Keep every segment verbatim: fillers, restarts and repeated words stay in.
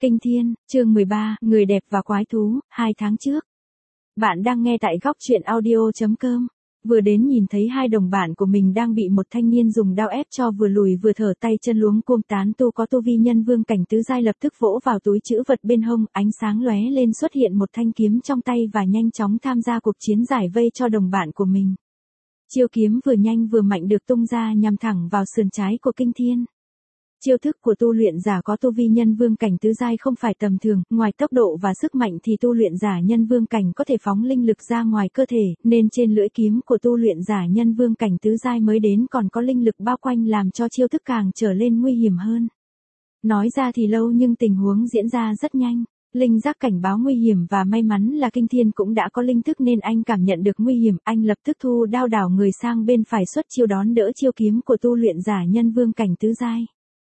Kinh Thiên, chương mười ba, Người đẹp và quái thú, hai tháng trước. Bạn đang nghe tại góc truyện audio chấm com. Vừa đến nhìn thấy hai đồng bạn của mình đang bị một thanh niên dùng đao ép cho vừa lùi vừa thở tay chân luống cuống, tán tu có tu vi nhân vương cảnh tứ giai lập tức vỗ vào túi trữ vật bên hông, ánh sáng lóe lên xuất hiện một thanh kiếm trong tay và nhanh chóng tham gia cuộc chiến giải vây cho đồng bạn của mình. Chiêu kiếm vừa nhanh vừa mạnh được tung ra nhằm thẳng vào sườn trái của Kinh Thiên. Chiêu thức của tu luyện giả có tu vi nhân vương cảnh tứ giai không phải tầm thường, ngoài tốc độ và sức mạnh thì tu luyện giả nhân vương cảnh có thể phóng linh lực ra ngoài cơ thể, nên trên lưỡi kiếm của tu luyện giả nhân vương cảnh tứ giai mới đến còn có linh lực bao quanh làm cho chiêu thức càng trở lên nguy hiểm hơn. Nói ra thì lâu nhưng tình huống diễn ra rất nhanh. Linh giác cảnh báo nguy hiểm và may mắn là Kinh Thiên cũng đã có linh thức nên anh cảm nhận được nguy hiểm, anh lập tức thu đao đảo người sang bên phải xuất chiêu đón đỡ chiêu kiếm của tu luyện giả nhân vương cảnh tứ giai.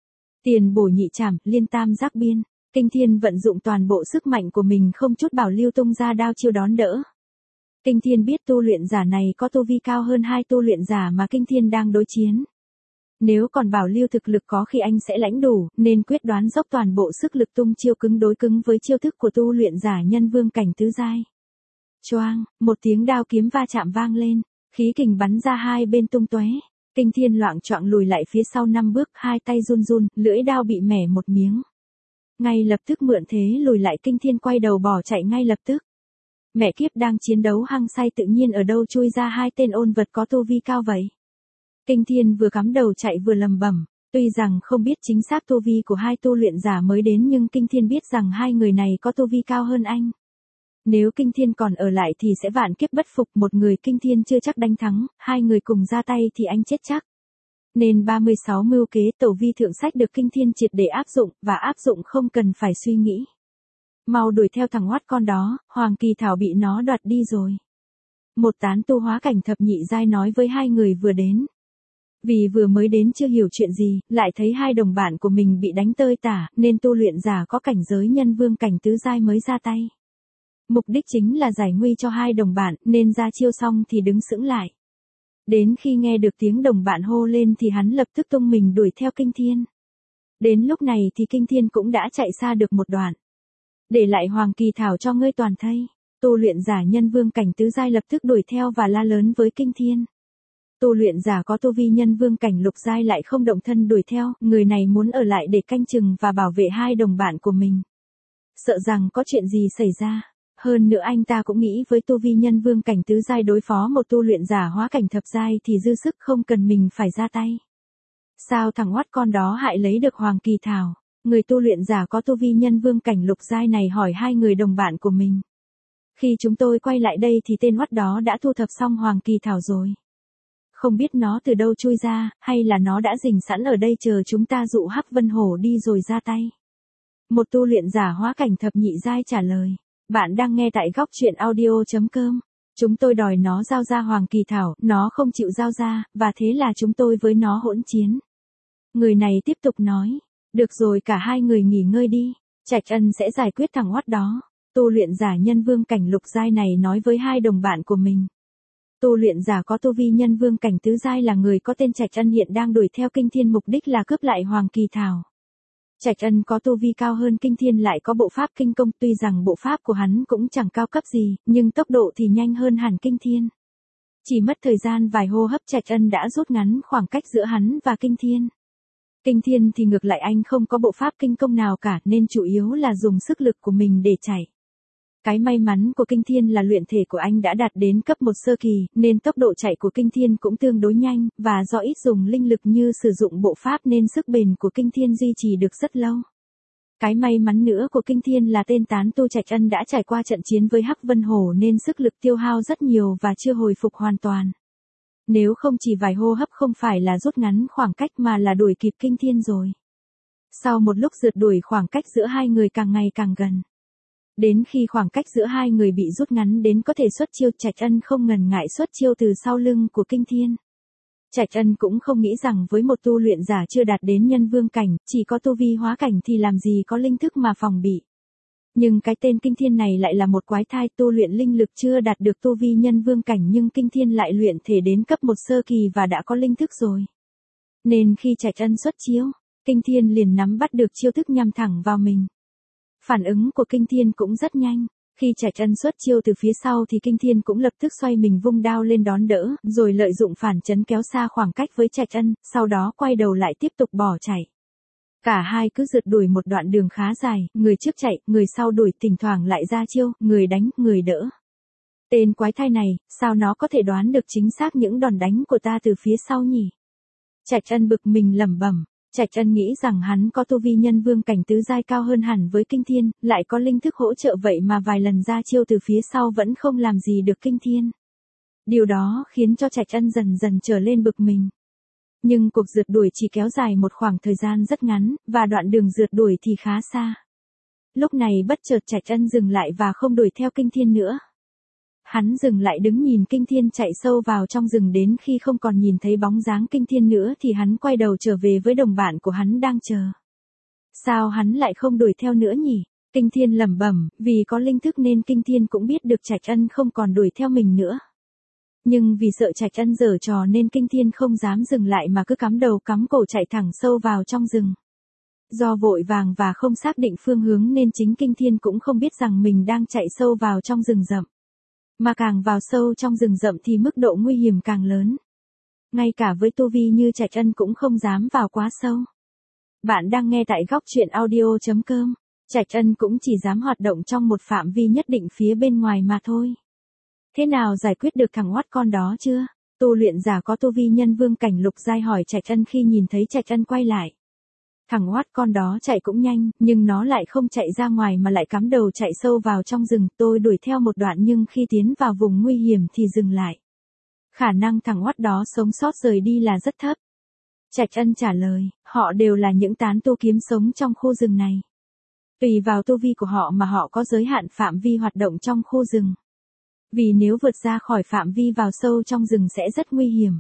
Tiền bổ nhị trảm, liên tam giác biên, Kinh Thiên vận dụng toàn bộ sức mạnh của mình không chút bảo lưu tung ra đao chiêu đón đỡ. Kinh Thiên biết tu luyện giả này có tu vi cao hơn hai tu luyện giả mà Kinh Thiên đang đối chiến. Nếu còn bảo lưu thực lực có khi anh sẽ lãnh đủ, nên quyết đoán dốc toàn bộ sức lực tung chiêu cứng đối cứng với chiêu thức của tu luyện giả nhân vương cảnh tứ giai. Choang, một tiếng đao kiếm va chạm vang lên, khí kình bắn ra hai bên tung tóe. Kinh Thiên loạng choạng lùi lại phía sau năm bước, hai tay run run, lưỡi đao bị mẻ một miếng. Ngay lập tức mượn thế lùi lại, Kinh Thiên quay đầu bỏ chạy ngay lập tức. Mẹ kiếp, đang chiến đấu hăng say tự nhiên ở đâu chui ra hai tên ôn vật có tu vi cao vậy? Kinh Thiên vừa cắm đầu chạy vừa lầm bẩm, tuy rằng không biết chính xác tu vi của hai tu luyện giả mới đến nhưng Kinh Thiên biết rằng hai người này có tu vi cao hơn anh. Nếu Kinh Thiên còn ở lại thì sẽ vạn kiếp bất phục, một người Kinh Thiên chưa chắc đánh thắng, hai người cùng ra tay thì anh chết chắc. Nên ba mươi sáu mưu kế tẩu vi thượng sách được Kinh Thiên triệt để áp dụng, và áp dụng không cần phải suy nghĩ. Mau đuổi theo thằng oát con đó, Hoàng Kỳ Thảo bị nó đoạt đi rồi. Một tán tu hóa cảnh thập nhị giai nói với hai người vừa đến. Vì vừa mới đến chưa hiểu chuyện gì, lại thấy hai đồng bạn của mình bị đánh tơi tả, nên tu luyện giả có cảnh giới nhân vương cảnh tứ giai mới ra tay. Mục đích chính là giải nguy cho hai đồng bạn, nên ra chiêu xong thì đứng sững lại. Đến khi nghe được tiếng đồng bạn hô lên thì hắn lập tức tung mình đuổi theo Kinh Thiên. Đến lúc này thì Kinh Thiên cũng đã chạy xa được một đoạn. Để lại Hoàng Kỳ Thảo cho ngươi toàn thây. Tu luyện giả nhân vương cảnh tứ giai lập tức đuổi theo và la lớn với Kinh Thiên. Tu luyện giả có tu vi nhân vương cảnh lục giai lại không động thân đuổi theo, người này muốn ở lại để canh chừng và bảo vệ hai đồng bạn của mình. Sợ rằng có chuyện gì xảy ra. Hơn nữa anh ta cũng nghĩ với tu vi nhân vương cảnh tứ giai đối phó một tu luyện giả hóa cảnh thập giai thì dư sức, không cần mình phải ra tay. Sao thằng oát con đó hại lấy được Hoàng Kỳ Thảo? Người tu luyện giả có tu vi nhân vương cảnh lục giai này hỏi hai người đồng bạn của mình. Khi chúng tôi quay lại đây thì tên oát đó đã thu thập xong Hoàng Kỳ Thảo rồi. Không biết nó từ đâu chui ra, hay là nó đã rình sẵn ở đây chờ chúng ta dụ Hắc Vân Hổ đi rồi ra tay. Một tu luyện giả hóa cảnh thập nhị giai trả lời. Bạn đang nghe tại góc truyện audio chấm com. Chúng tôi đòi nó giao ra Hoàng Kỳ Thảo, nó không chịu giao ra, và thế là chúng tôi với nó hỗn chiến. Người này tiếp tục nói. Được rồi, cả hai người nghỉ ngơi đi. Trạch Ân sẽ giải quyết thằng oát đó. Tu luyện giả nhân vương cảnh lục giai này nói với hai đồng bạn của mình. Tu luyện giả có tu vi nhân vương cảnh tứ giai là người có tên Trạch Ân hiện đang đuổi theo Kinh Thiên, mục đích là cướp lại Hoàng Kỳ Thảo. Trạch Ân có tu vi cao hơn Kinh Thiên, lại có bộ pháp kinh công, tuy rằng bộ pháp của hắn cũng chẳng cao cấp gì, nhưng tốc độ thì nhanh hơn hẳn Kinh Thiên. Chỉ mất thời gian vài hô hấp Trạch Ân đã rút ngắn khoảng cách giữa hắn và Kinh Thiên. Kinh Thiên thì ngược lại, anh không có bộ pháp kinh công nào cả nên chủ yếu là dùng sức lực của mình để chạy. Cái may mắn của Kinh Thiên là luyện thể của anh đã đạt đến cấp một sơ kỳ, nên tốc độ chạy của Kinh Thiên cũng tương đối nhanh, và do ít dùng linh lực như sử dụng bộ pháp nên sức bền của Kinh Thiên duy trì được rất lâu. Cái may mắn nữa của Kinh Thiên là tên tán tu Trạch Ân đã trải qua trận chiến với Hắc Vân Hổ nên sức lực tiêu hao rất nhiều và chưa hồi phục hoàn toàn. Nếu không chỉ vài hô hấp không phải là rút ngắn khoảng cách mà là đuổi kịp Kinh Thiên rồi. Sau một lúc rượt đuổi, khoảng cách giữa hai người càng ngày càng gần. Đến khi khoảng cách giữa hai người bị rút ngắn đến có thể xuất chiêu, Trạch Ân không ngần ngại xuất chiêu từ sau lưng của Kinh Thiên. Trạch Ân cũng không nghĩ rằng với một tu luyện giả chưa đạt đến nhân vương cảnh, chỉ có tu vi hóa cảnh thì làm gì có linh thức mà phòng bị. Nhưng cái tên Kinh Thiên này lại là một quái thai, tu luyện linh lực chưa đạt được tu vi nhân vương cảnh nhưng Kinh Thiên lại luyện thể đến cấp một sơ kỳ và đã có linh thức rồi. Nên khi Trạch Ân xuất chiêu, Kinh Thiên liền nắm bắt được chiêu thức nhằm thẳng vào mình. Phản ứng của Kinh Thiên cũng rất nhanh. Khi Trạch Ân xuất chiêu từ phía sau thì Kinh Thiên cũng lập tức xoay mình vung đao lên đón đỡ, rồi lợi dụng phản chấn kéo xa khoảng cách với Trạch Ân, sau đó quay đầu lại tiếp tục bỏ chạy. Cả hai cứ rượt đuổi một đoạn đường khá dài, người trước chạy, người sau đuổi, thỉnh thoảng lại ra chiêu, người đánh, người đỡ. Tên quái thai này, sao nó có thể đoán được chính xác những đòn đánh của ta từ phía sau nhỉ? Trạch Ân bực mình lẩm bẩm. Trạch Ân nghĩ rằng hắn có tu vi nhân vương cảnh tứ giai cao hơn hẳn với Kinh Thiên, lại có linh thức hỗ trợ vậy mà vài lần ra chiêu từ phía sau vẫn không làm gì được Kinh Thiên. Điều đó khiến cho Trạch Ân dần dần trở lên bực mình. Nhưng cuộc rượt đuổi chỉ kéo dài một khoảng thời gian rất ngắn, và đoạn đường rượt đuổi thì khá xa. Lúc này bất chợt Trạch Ân dừng lại và không đuổi theo Kinh Thiên nữa. Hắn dừng lại đứng nhìn Kinh Thiên chạy sâu vào trong rừng, đến khi không còn nhìn thấy bóng dáng Kinh Thiên nữa thì hắn quay đầu trở về với đồng bạn của hắn đang chờ. Sao hắn lại không đuổi theo nữa nhỉ? Kinh Thiên lẩm bẩm, vì có linh thức nên Kinh Thiên cũng biết được Trạch Ân không còn đuổi theo mình nữa. Nhưng vì sợ Trạch Ân giở trò nên Kinh Thiên không dám dừng lại mà cứ cắm đầu cắm cổ chạy thẳng sâu vào trong rừng. Do vội vàng và không xác định phương hướng nên chính Kinh Thiên cũng không biết rằng mình đang chạy sâu vào trong rừng rậm. Mà càng vào sâu trong rừng rậm thì mức độ nguy hiểm càng lớn. Ngay cả với tu vi như Trạch Ân cũng không dám vào quá sâu. Bạn đang nghe tại góc truyện audio chấm com. Trạch Ân cũng chỉ dám hoạt động trong một phạm vi nhất định phía bên ngoài mà thôi. Thế nào giải quyết được thằng oát con đó chưa? Tu luyện giả có tu vi nhân vương cảnh lục giai hỏi Trạch Ân khi nhìn thấy Trạch Ân quay lại. Thằng oát con đó chạy cũng nhanh, nhưng nó lại không chạy ra ngoài mà lại cắm đầu chạy sâu vào trong rừng. Tôi đuổi theo một đoạn nhưng khi tiến vào vùng nguy hiểm thì dừng lại. Khả năng thằng oát đó sống sót rời đi là rất thấp. Trạch Ân trả lời, họ đều là những tán tu kiếm sống trong khu rừng này. Tùy vào tu vi của họ mà họ có giới hạn phạm vi hoạt động trong khu rừng. Vì nếu vượt ra khỏi phạm vi vào sâu trong rừng sẽ rất nguy hiểm.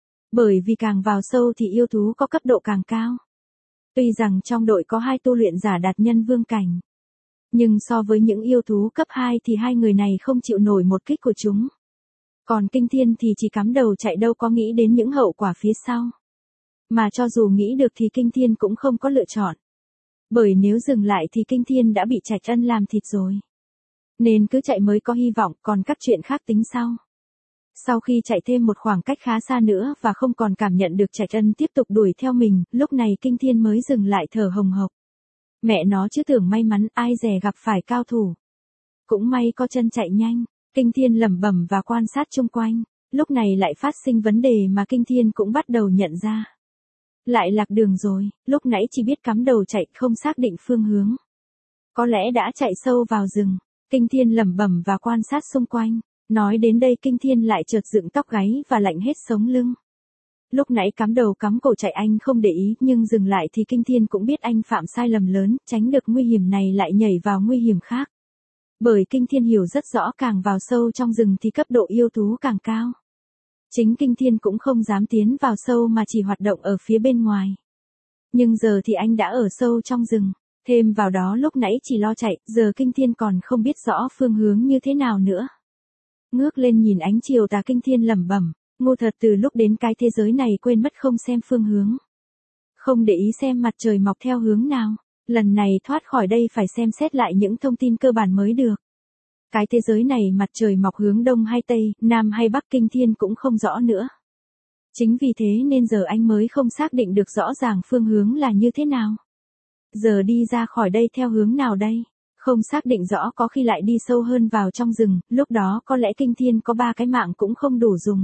Bởi vì càng vào sâu thì yêu thú có cấp độ càng cao. Tuy rằng trong đội có hai tu luyện giả đạt nhân vương cảnh. Nhưng so với những yêu thú cấp hai thì hai người này không chịu nổi một kích của chúng. Còn Kinh Thiên thì chỉ cắm đầu chạy đâu có nghĩ đến những hậu quả phía sau. Mà cho dù nghĩ được thì Kinh Thiên cũng không có lựa chọn. Bởi nếu dừng lại thì Kinh Thiên đã bị Trạch Ân làm thịt rồi. Nên cứ chạy mới có hy vọng, còn các chuyện khác tính sau. Sau khi chạy thêm một khoảng cách khá xa nữa và không còn cảm nhận được Trạch Ân tiếp tục đuổi theo mình, lúc này Kinh Thiên mới dừng lại thở hồng hộc. Mẹ nó chứ tưởng may mắn, ai dè gặp phải cao thủ. Cũng may có chân chạy nhanh. Kinh Thiên lẩm bẩm và quan sát chung quanh. Lúc này lại phát sinh vấn đề mà Kinh Thiên cũng bắt đầu nhận ra. Lại lạc đường rồi, lúc nãy chỉ biết cắm đầu chạy không xác định phương hướng. Có lẽ đã chạy sâu vào rừng. Kinh Thiên lẩm bẩm và quan sát xung quanh. Nói đến đây Kinh Thiên lại chợt dựng tóc gáy và lạnh hết sống lưng. Lúc nãy cắm đầu cắm cổ chạy anh không để ý, nhưng dừng lại thì Kinh Thiên cũng biết anh phạm sai lầm lớn, tránh được nguy hiểm này lại nhảy vào nguy hiểm khác. Bởi Kinh Thiên hiểu rất rõ càng vào sâu trong rừng thì cấp độ yêu thú càng cao. Chính Kinh Thiên cũng không dám tiến vào sâu mà chỉ hoạt động ở phía bên ngoài. Nhưng giờ thì anh đã ở sâu trong rừng. Thêm vào đó lúc nãy chỉ lo chạy, giờ Kinh Thiên còn không biết rõ phương hướng như thế nào nữa. Ngước lên nhìn ánh chiều tà Kinh Thiên lẩm bẩm, ngu thật, từ lúc đến cái thế giới này quên mất không xem phương hướng. Không để ý xem mặt trời mọc theo hướng nào, lần này thoát khỏi đây phải xem xét lại những thông tin cơ bản mới được. Cái thế giới này mặt trời mọc hướng đông hay tây, nam hay bắc Kinh Thiên cũng không rõ nữa. Chính vì thế nên giờ anh mới không xác định được rõ ràng phương hướng là như thế nào. Giờ đi ra khỏi đây theo hướng nào đây? Không xác định rõ có khi lại đi sâu hơn vào trong rừng, lúc đó có lẽ Kinh Thiên có ba cái mạng cũng không đủ dùng.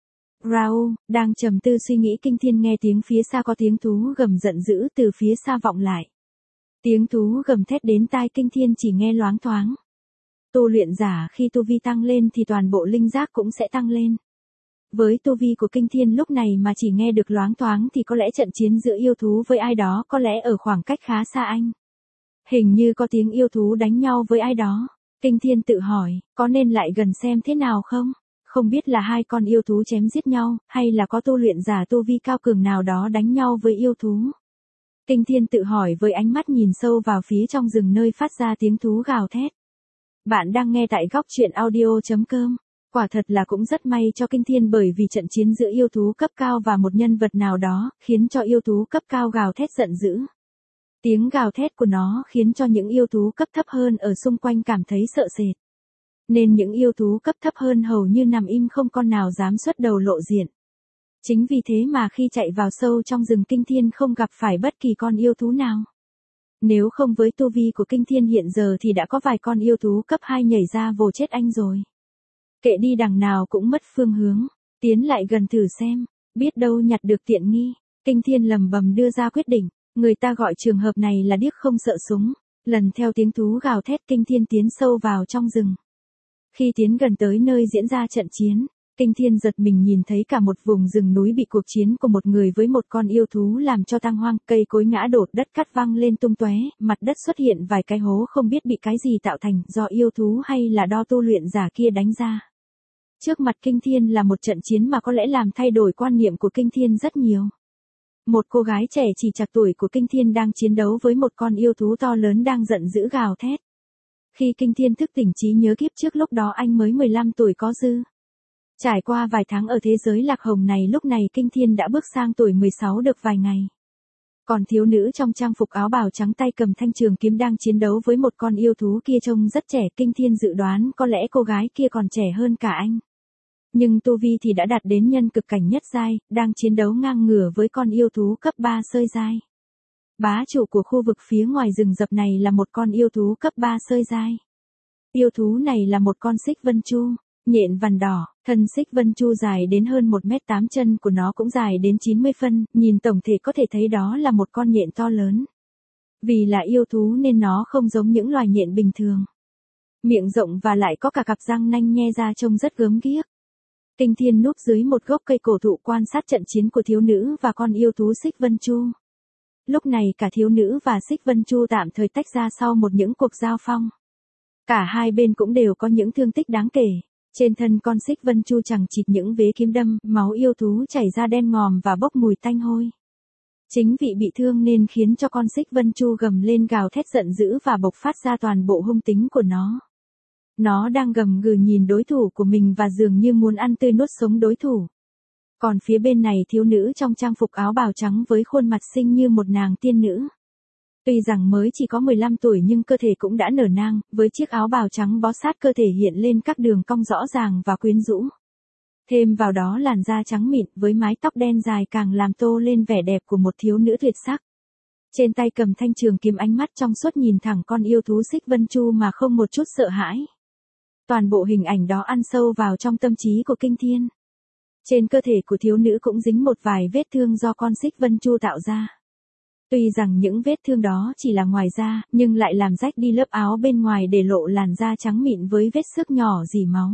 Raoul, đang trầm tư suy nghĩ Kinh Thiên nghe tiếng phía xa có tiếng thú gầm giận dữ từ phía xa vọng lại. Tiếng thú gầm thét đến tai Kinh Thiên chỉ nghe loáng thoáng. Tu luyện giả khi tu vi tăng lên thì toàn bộ linh giác cũng sẽ tăng lên. Với tu vi của Kinh Thiên lúc này mà chỉ nghe được loáng thoáng thì có lẽ trận chiến giữa yêu thú với ai đó có lẽ ở khoảng cách khá xa anh. Hình như có tiếng yêu thú đánh nhau với ai đó. Kinh Thiên tự hỏi, có nên lại gần xem thế nào không? Không biết là hai con yêu thú chém giết nhau, hay là có tu luyện giả tu vi cao cường nào đó đánh nhau với yêu thú. Kinh Thiên tự hỏi với ánh mắt nhìn sâu vào phía trong rừng nơi phát ra tiếng thú gào thét. Bạn đang nghe tại góc truyện audio chấm com. Quả thật là cũng rất may cho Kinh Thiên bởi vì trận chiến giữa yêu thú cấp cao và một nhân vật nào đó, khiến cho yêu thú cấp cao gào thét giận dữ. Tiếng gào thét của nó khiến cho những yêu thú cấp thấp hơn ở xung quanh cảm thấy sợ sệt. Nên những yêu thú cấp thấp hơn hầu như nằm im không con nào dám xuất đầu lộ diện. Chính vì thế mà khi chạy vào sâu trong rừng Kinh Thiên không gặp phải bất kỳ con yêu thú nào. Nếu không với tu vi của Kinh Thiên hiện giờ thì đã có vài con yêu thú cấp hai nhảy ra vồ chết anh rồi. Kệ đi đằng nào cũng mất phương hướng, tiến lại gần thử xem, biết đâu nhặt được tiện nghi. Kinh Thiên lầm bầm đưa ra quyết định, người ta gọi trường hợp này là điếc không sợ súng. Lần theo tiếng thú gào thét Kinh Thiên tiến sâu vào trong rừng. Khi tiến gần tới nơi diễn ra trận chiến, Kinh Thiên giật mình nhìn thấy cả một vùng rừng núi bị cuộc chiến của một người với một con yêu thú làm cho tang hoang, cây cối ngã đổ, đất cát văng lên tung tóe, mặt đất xuất hiện vài cái hố không biết bị cái gì tạo thành, do yêu thú hay là đo tu luyện giả kia đánh ra. Trước mặt Kinh Thiên là một trận chiến mà có lẽ làm thay đổi quan niệm của Kinh Thiên rất nhiều. Một cô gái trẻ chỉ chạc tuổi của Kinh Thiên đang chiến đấu với một con yêu thú to lớn đang giận dữ gào thét. Khi Kinh Thiên thức tỉnh trí nhớ kiếp trước lúc đó anh mới mười lăm tuổi có dư. Trải qua vài tháng ở thế giới lạc hồng này lúc này Kinh Thiên đã bước sang tuổi mười sáu được vài ngày. Còn thiếu nữ trong trang phục áo bào trắng tay cầm thanh trường kiếm đang chiến đấu với một con yêu thú kia trông rất trẻ. Kinh Thiên dự đoán có lẽ cô gái kia còn trẻ hơn cả anh. Nhưng tu vi thì đã đạt đến nhân cực cảnh nhất giai, đang chiến đấu ngang ngửa với con yêu thú cấp ba sơi giai. Bá chủ của khu vực phía ngoài rừng rậm này là một con yêu thú cấp ba sơi giai. Yêu thú này là một con xích vân chu, nhện vằn đỏ, thân xích vân chu dài đến hơn một mét tám, chân của nó cũng dài đến chín mươi phân, nhìn tổng thể có thể thấy đó là một con nhện to lớn. Vì là yêu thú nên nó không giống những loài nhện bình thường. Miệng rộng và lại có cả cặp răng nanh nhe ra trông rất gớm ghiếc. Kinh Thiên núp dưới một gốc cây cổ thụ quan sát trận chiến của thiếu nữ và con yêu thú xích vân chu. Lúc này cả thiếu nữ và xích vân chu tạm thời tách ra sau một những cuộc giao phong. Cả hai bên cũng đều có những thương tích đáng kể. Trên thân con xích vân chu chẳng chịt những vế kiếm đâm, máu yêu thú chảy ra đen ngòm và bốc mùi tanh hôi. Chính vì bị thương nên khiến cho con xích vân chu gầm lên gào thét giận dữ và bộc phát ra toàn bộ hung tính của nó. Nó đang gầm gừ nhìn đối thủ của mình và dường như muốn ăn tươi nuốt sống đối thủ. Còn phía bên này thiếu nữ trong trang phục áo bào trắng với khuôn mặt xinh như một nàng tiên nữ. Tuy rằng mới chỉ có mười lăm tuổi nhưng cơ thể cũng đã nở nang, với chiếc áo bào trắng bó sát cơ thể hiện lên các đường cong rõ ràng và quyến rũ. Thêm vào đó làn da trắng mịn với mái tóc đen dài càng làm tô lên vẻ đẹp của một thiếu nữ tuyệt sắc. Trên tay cầm thanh trường kiếm, ánh mắt trong suốt nhìn thẳng con yêu thú xích vân chu mà không một chút sợ hãi. Toàn bộ hình ảnh đó ăn sâu vào trong tâm trí của Kinh Thiên. Trên cơ thể của thiếu nữ cũng dính một vài vết thương do con xích vân chu tạo ra. Tuy rằng những vết thương đó chỉ là ngoài da, nhưng lại làm rách đi lớp áo bên ngoài để lộ làn da trắng mịn với vết xước nhỏ rỉ máu.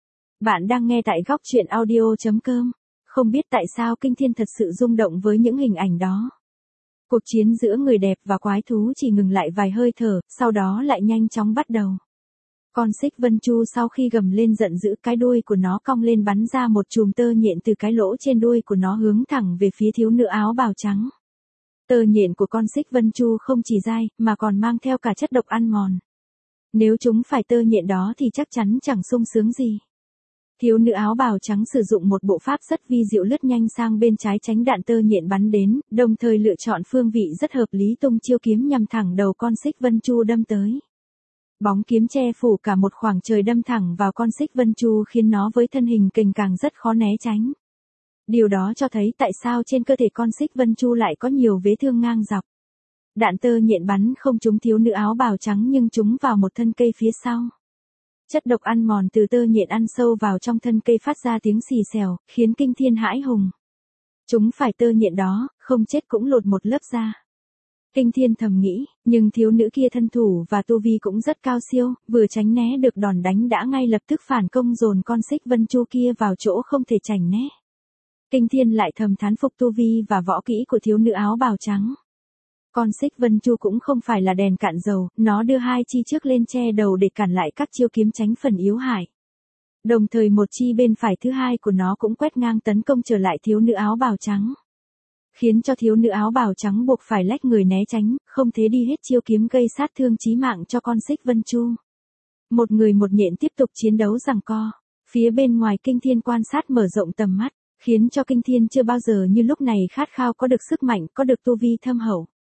Bạn đang nghe tại góc truyện audio chấm com. Không biết tại sao Kinh Thiên thật sự rung động với những hình ảnh đó. Cuộc chiến giữa người đẹp và quái thú chỉ ngừng lại vài hơi thở, sau đó lại nhanh chóng bắt đầu. Con xích vân chu sau khi gầm lên giận dữ, cái đuôi của nó cong lên bắn ra một chùm tơ nhện từ cái lỗ trên đuôi của nó hướng thẳng về phía thiếu nữ áo bào trắng. Tơ nhện của con xích vân chu không chỉ dai, mà còn mang theo cả chất độc ăn mòn. Nếu chúng phải tơ nhện đó thì chắc chắn chẳng sung sướng gì. Thiếu nữ áo bào trắng sử dụng một bộ pháp rất vi diệu, lướt nhanh sang bên trái tránh đạn tơ nhện bắn đến, đồng thời lựa chọn phương vị rất hợp lý tung chiêu kiếm nhằm thẳng đầu con xích vân chu đâm tới. Bóng kiếm che phủ cả một khoảng trời đâm thẳng vào con xích vân chu khiến nó với thân hình kềnh càng rất khó né tránh. Điều đó cho thấy tại sao trên cơ thể con xích vân chu lại có nhiều vết thương ngang dọc. Đạn tơ nhện bắn không trúng thiếu nữ áo bào trắng nhưng trúng vào một thân cây phía sau. Chất độc ăn mòn từ tơ nhện ăn sâu vào trong thân cây phát ra tiếng xì xèo, khiến Kinh Thiên hãi hùng. Chúng phải tơ nhện đó, không chết cũng lột một lớp da. Kinh Thiên thầm nghĩ, nhưng thiếu nữ kia thân thủ và tu vi cũng rất cao siêu, vừa tránh né được đòn đánh đã ngay lập tức phản công dồn con xích vân chu kia vào chỗ không thể tránh né. Kinh Thiên lại thầm thán phục tu vi và võ kỹ của thiếu nữ áo bào trắng. Con xích vân chu cũng không phải là đèn cạn dầu, nó đưa hai chi trước lên che đầu để cản lại các chiêu kiếm tránh phần yếu hại. Đồng thời một chi bên phải thứ hai của nó cũng quét ngang tấn công trở lại thiếu nữ áo bào trắng. Khiến cho thiếu nữ áo bào trắng buộc phải lách người né tránh, không thế đi hết chiêu kiếm gây sát thương chí mạng cho con xích vân chu. Một người một nhện tiếp tục chiến đấu giằng co. Phía bên ngoài Kinh Thiên quan sát mở rộng tầm mắt, khiến cho Kinh Thiên chưa bao giờ như lúc này khát khao có được sức mạnh, có được tu vi thâm hậu.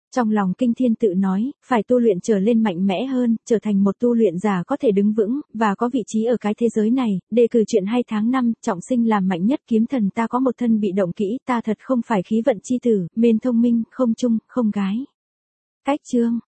Trong lòng Kinh Thiên tự nói, phải tu luyện trở lên mạnh mẽ hơn, trở thành một tu luyện giả có thể đứng vững, và có vị trí ở cái thế giới này, đề cử chuyện hay tháng năm, trọng sinh làm mạnh nhất kiếm thần ta có một thân bị động kỹ, ta thật không phải khí vận chi tử, mên thông minh, không trung, không gái. Cách chương